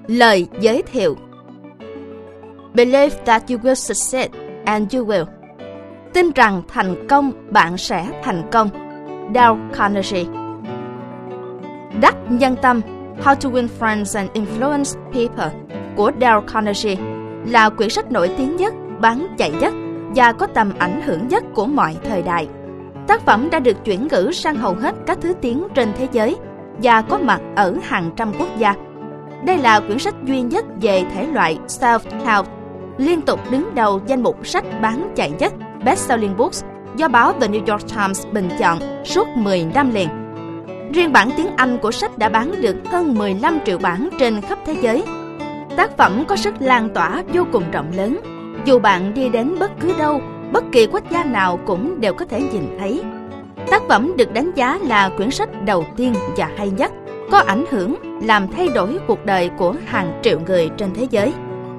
Lời giới thiệu. Believe that you will succeed and you will. Tin rằng thành công, bạn sẽ thành công. Dale Carnegie. Đắc nhân tâm, How to Win Friends and Influence People của Dale Carnegie là quyển sách nổi tiếng nhất, bán chạy nhất và có tầm ảnh hưởng nhất của mọi thời đại. Tác phẩm đã được chuyển ngữ sang hầu hết các thứ tiếng trên thế giới và có mặt ở hàng trăm quốc gia. Đây là quyển sách duy nhất về thể loại self-help, liên tục đứng đầu danh mục sách bán chạy nhất Best-selling books do báo The New York Times bình chọn suốt 10 năm liền. Riêng bản tiếng Anh của sách đã bán được hơn 15 triệu bản trên khắp thế giới. Tác phẩm có sức lan tỏa vô cùng rộng lớn. Dù bạn đi đến bất cứ đâu, bất kỳ quốc gia nào cũng đều có thể nhìn thấy. Tác phẩm được đánh giá là quyển sách đầu tiên và hay nhất, có ảnh hưởng làm thay đổi cuộc đời của hàng triệu người trên thế giới.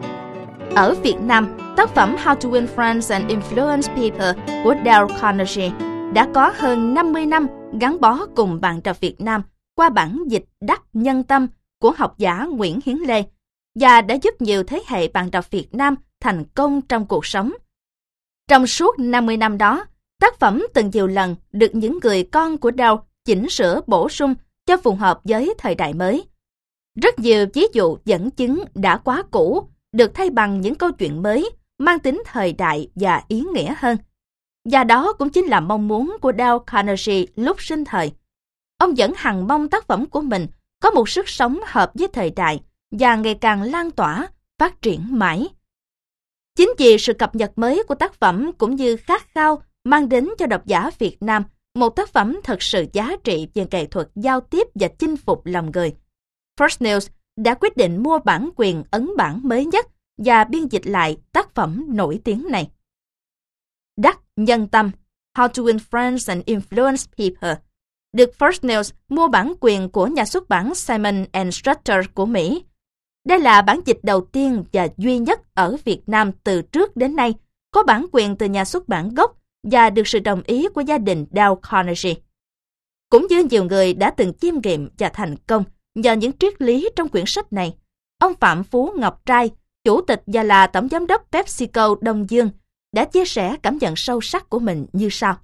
Ở Việt Nam, tác phẩm How to Win Friends and Influence People của Dale Carnegie đã có hơn 50 năm gắn bó cùng bạn đọc Việt Nam qua bản dịch Đắc nhân tâm của học giả Nguyễn Hiến Lê và đã giúp nhiều thế hệ bạn đọc Việt Nam thành công trong cuộc sống. Trong suốt 50 năm đó, tác phẩm từng nhiều lần được những người con của Dale chỉnh sửa bổ sung cho phù hợp với thời đại mới. Rất nhiều ví dụ dẫn chứng đã quá cũ được thay bằng những câu chuyện mới mang tính thời đại và ý nghĩa hơn. Và đó cũng chính là mong muốn của Dale Carnegie lúc sinh thời. Ông vẫn hằng mong tác phẩm của mình có một sức sống hợp với thời đại và ngày càng lan tỏa, phát triển mãi. Chính vì sự cập nhật mới của tác phẩm cũng như khát khao mang đến cho độc giả Việt Nam một tác phẩm thật sự giá trị về nghệ thuật giao tiếp và chinh phục lòng người, First News đã quyết định mua bản quyền ấn bản mới nhất và biên dịch lại tác phẩm nổi tiếng này. Đắc nhân tâm, How to Win Friends and Influence People được First News mua bản quyền của nhà xuất bản Simon & Schuster của Mỹ. Đây là bản dịch đầu tiên và duy nhất ở Việt Nam từ trước đến nay có bản quyền từ nhà xuất bản gốc và được sự đồng ý của gia đình Dale Carnegie. Cũng như nhiều người đã từng chiêm nghiệm và thành công nhờ những triết lý trong quyển sách này, ông Phạm Phú Ngọc Trai, chủ tịch và là tổng giám đốc PepsiCo Đông Dương, đã chia sẻ cảm nhận sâu sắc của mình như sau.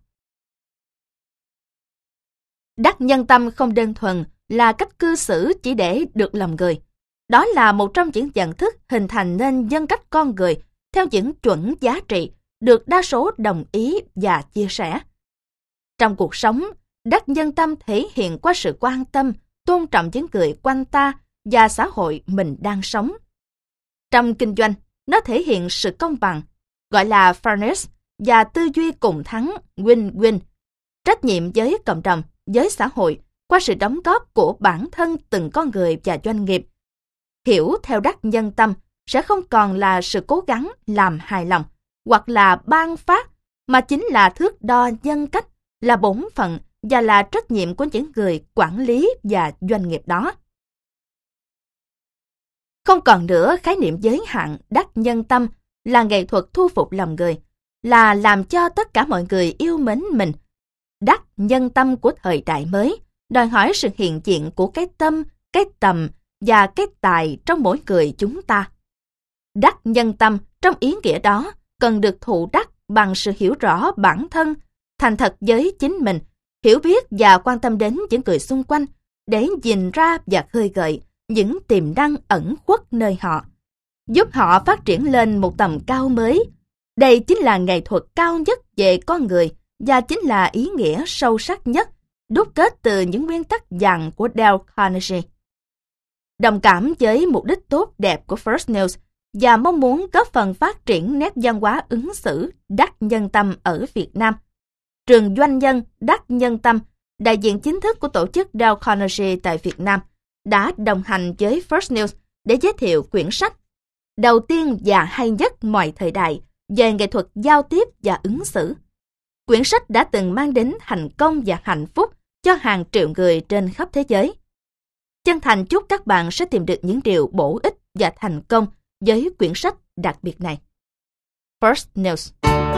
Đắc nhân tâm không đơn thuần là cách cư xử chỉ để được lòng người. Đó là một trong những nhận thức hình thành nên nhân cách con người theo những chuẩn giá trị được đa số đồng ý và chia sẻ. Trong cuộc sống, đắc nhân tâm thể hiện qua sự quan tâm, tôn trọng những người quanh ta và xã hội mình đang sống. Trong kinh doanh, nó thể hiện sự công bằng, gọi là fairness, và tư duy cùng thắng, win-win, trách nhiệm với cộng đồng, với xã hội, qua sự đóng góp của bản thân từng con người và doanh nghiệp. Hiểu theo đắc nhân tâm sẽ không còn là sự cố gắng làm hài lòng, hoặc là ban phát, mà chính là thước đo nhân cách, là bổn phận và là trách nhiệm của những người quản lý và doanh nghiệp đó. Không còn nữa khái niệm giới hạn đắc nhân tâm là nghệ thuật thu phục lòng người, là làm cho tất cả mọi người yêu mến mình. Đắc nhân tâm của thời đại mới đòi hỏi sự hiện diện của cái tâm, cái tầm và cái tài trong mỗi người chúng ta. Đắc nhân tâm trong ý nghĩa đó cần được thụ đắc bằng sự hiểu rõ bản thân, thành thật với chính mình, hiểu biết và quan tâm đến những người xung quanh để nhìn ra và khơi gợi những tiềm năng ẩn khuất nơi họ, giúp họ phát triển lên một tầm cao mới. Đây chính là nghệ thuật cao nhất về con người và chính là ý nghĩa sâu sắc nhất đúc kết từ những nguyên tắc vàng của Dale Carnegie. Đồng cảm với mục đích tốt đẹp của First News và mong muốn góp phần phát triển nét văn hóa ứng xử đắc nhân tâm ở Việt Nam, Trường Doanh nhân Đắc nhân tâm, đại diện chính thức của tổ chức Dale Carnegie tại Việt Nam, đã đồng hành với First News để giới thiệu quyển sách đầu tiên và hay nhất mọi thời đại về nghệ thuật giao tiếp và ứng xử. Quyển sách đã từng mang đến thành công và hạnh phúc cho hàng triệu người trên khắp thế giới. Chân thành chúc các bạn sẽ tìm được những điều bổ ích và thành công với quyển sách đặc biệt này. First News.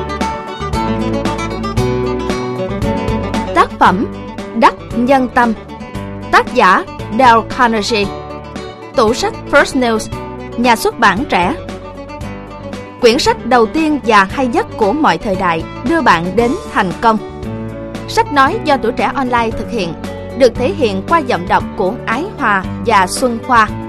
Tác phẩm Đắc nhân tâm, tác giả Dale Carnegie, Tủ sách First News, nhà xuất bản trẻ. Quyển sách đầu tiên và hay nhất của mọi thời đại đưa bạn đến thành công. Sách nói do Tuổi Trẻ Online thực hiện, được thể hiện qua giọng đọc của Ái Hòa và Xuân Khoa.